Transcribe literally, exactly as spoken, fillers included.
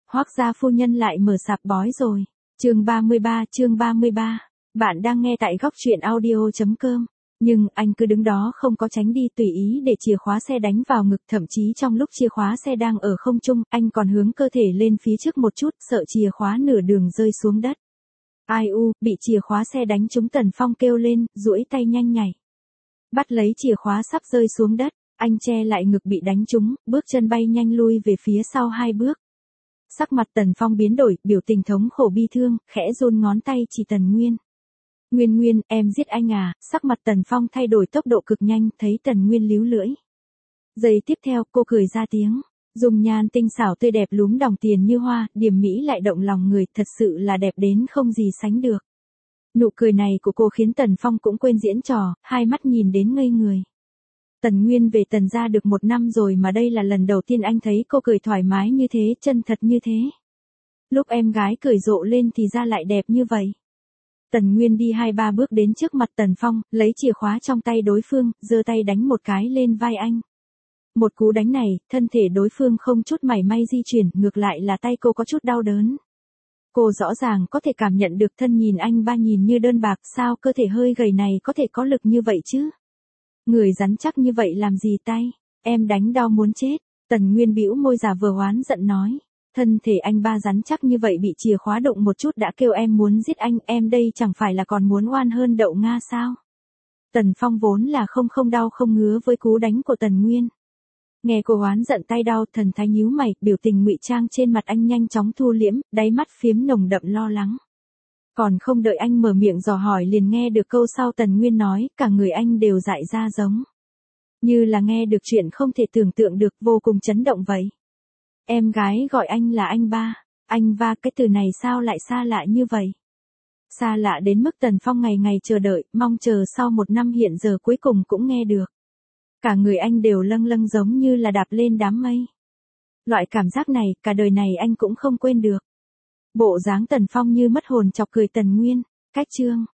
Hoác gia phu nhân lại mở sạp bói rồi. Chương ba mươi ba, chương ba mươi ba. Bạn đang nghe tại góc truyện audio chấm com. Nhưng anh cứ đứng đó không có tránh đi, tùy ý để chìa khóa xe đánh vào ngực, thậm chí trong lúc chìa khóa xe đang ở không trung, anh còn hướng cơ thể lên phía trước một chút, sợ chìa khóa nửa đường rơi xuống đất. Ai u, bị chìa khóa xe đánh trúng. Tần Phong kêu lên, duỗi tay nhanh nhảy. Bắt lấy chìa khóa sắp rơi xuống đất, anh che lại ngực bị đánh trúng, bước chân bay nhanh lui về phía sau hai bước. Sắc mặt Tần Phong biến đổi, biểu tình thống khổ bi thương, khẽ run ngón tay chỉ Tần Nguyên. Nguyên Nguyên, em giết anh à? Sắc mặt Tần Phong thay đổi tốc độ cực nhanh, thấy Tần Nguyên líu lưỡi. Giây tiếp theo, cô cười ra tiếng. Dùng nhan tinh xảo tươi đẹp lúm đồng tiền như hoa, điềm mỹ lại động lòng người, thật sự là đẹp đến không gì sánh được. Nụ cười này của cô khiến Tần Phong cũng quên diễn trò, hai mắt nhìn đến ngây người. Tần Nguyên về Tần gia được một năm rồi mà đây là lần đầu tiên anh thấy cô cười thoải mái như thế, chân thật như thế. Lúc em gái cười rộ lên thì da lại đẹp như vậy. Tần Nguyên đi hai ba bước đến trước mặt Tần Phong, lấy chìa khóa trong tay đối phương, giơ tay đánh một cái lên vai anh. Một cú đánh này, thân thể đối phương không chút mảy may di chuyển, ngược lại là tay cô có chút đau đớn. Cô rõ ràng có thể cảm nhận được thân nhìn anh ba nhìn như đơn bạc, sao cơ thể hơi gầy này có thể có lực như vậy chứ? Người rắn chắc như vậy làm gì tay, em đánh đau muốn chết. Tần Nguyên bĩu môi giả vờ oán giận nói. Thân thể anh ba rắn chắc như vậy bị chìa khóa đụng một chút đã kêu em muốn giết anh, em đây chẳng phải là còn muốn oan hơn đậu Nga sao? Tần Phong vốn là không không đau không ngứa với cú đánh của Tần Nguyên. Nghe cô oán giận tay đau, thần thái nhíu mày, biểu tình ngụy trang trên mặt anh nhanh chóng thu liễm, đáy mắt phiếm nồng đậm lo lắng. Còn không đợi anh mở miệng dò hỏi liền nghe được câu sau Tần Nguyên nói, cả người anh đều dại ra giống. Như là nghe được chuyện không thể tưởng tượng được, vô cùng chấn động vậy. Em gái gọi anh là anh ba, anh ba, cái từ này sao lại xa lạ như vậy? Xa lạ đến mức Tần Phong ngày ngày chờ đợi, mong chờ sau một năm hiện giờ cuối cùng cũng nghe được. Cả người anh đều lâng lâng giống như là đạp lên đám mây. Loại cảm giác này, cả đời này anh cũng không quên được. Bộ dáng Tần Phong như mất hồn chọc cười Tần Nguyên. Cách chương